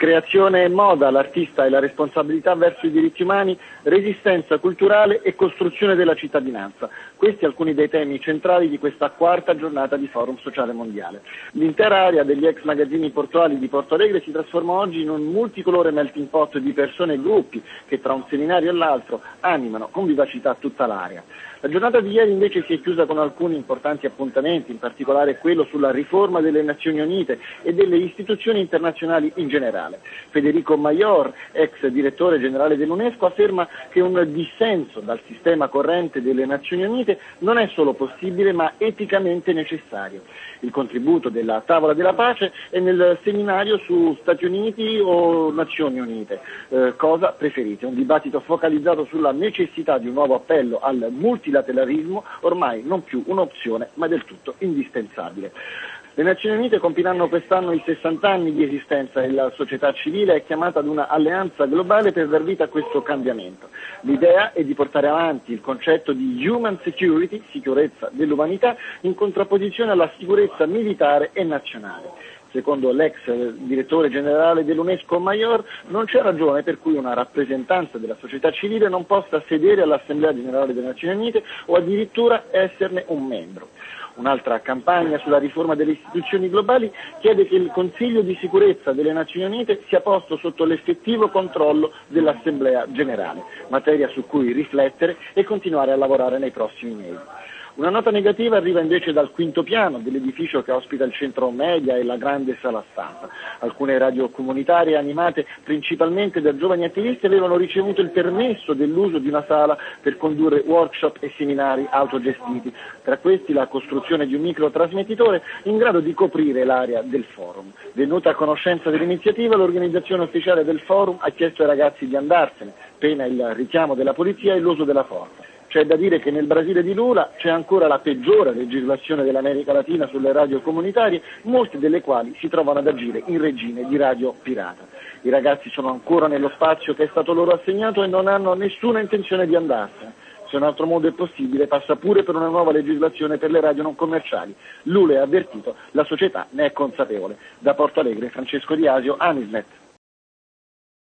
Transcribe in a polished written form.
Creazione e moda, l'artista e la responsabilità verso i diritti umani, resistenza culturale e costruzione della cittadinanza. Questi alcuni dei temi centrali di questa quarta giornata di Forum Sociale Mondiale. L'intera area degli ex magazzini portuali di Porto Alegre si trasforma oggi in un multicolore melting pot di persone e gruppi che tra un seminario e l'altro animano con vivacità tutta l'area. La giornata di ieri invece si è chiusa con alcuni importanti appuntamenti, in particolare quello sulla riforma delle Nazioni Unite e delle istituzioni internazionali in generale. Federico Mayor, ex direttore generale dell'UNESCO, afferma che un dissenso dal sistema corrente delle Nazioni Unite non è solo possibile ma eticamente necessario. Il contributo della Tavola della Pace è nel seminario su Stati Uniti o Nazioni Unite. Cosa preferite? Un dibattito focalizzato sulla necessità di un nuovo appello al multilateralismo, ormai non più un'opzione ma del tutto indispensabile. Le Nazioni Unite compiranno quest'anno i 60 anni di esistenza e la società civile è chiamata ad una alleanza globale per dar vita a questo cambiamento. L'idea è di portare avanti il concetto di human security, sicurezza dell'umanità, in contrapposizione alla sicurezza militare e nazionale. Secondo l'ex direttore generale dell'UNESCO Mayor, non c'è ragione per cui una rappresentanza della società civile non possa sedere all'Assemblea Generale delle Nazioni Unite o addirittura esserne un membro. Un'altra campagna sulla riforma delle istituzioni globali chiede che il Consiglio di sicurezza delle Nazioni Unite sia posto sotto l'effettivo controllo dell'Assemblea Generale, materia su cui riflettere e continuare a lavorare nei prossimi mesi. Una nota negativa arriva invece dal quinto piano dell'edificio che ospita il centro media e la grande sala stampa. Alcune radio comunitarie animate principalmente da giovani attivisti avevano ricevuto il permesso dell'uso di una sala per condurre workshop e seminari autogestiti. Tra questi la costruzione di un microtrasmettitore in grado di coprire l'area del forum. Venuta a conoscenza dell'iniziativa, l'organizzazione ufficiale del forum ha chiesto ai ragazzi di andarsene, pena il richiamo della polizia e l'uso della forza. C'è da dire che nel Brasile di Lula c'è ancora la peggiore legislazione dell'America Latina sulle radio comunitarie, molte delle quali si trovano ad agire in regime di radio pirata. I ragazzi sono ancora nello spazio che è stato loro assegnato e non hanno nessuna intenzione di andarsene. Se un altro modo è possibile, passa pure per una nuova legislazione per le radio non commerciali. Lula è avvertito, la società ne è consapevole. Da Porto Alegre, Francesco Di Asio, Anisnet.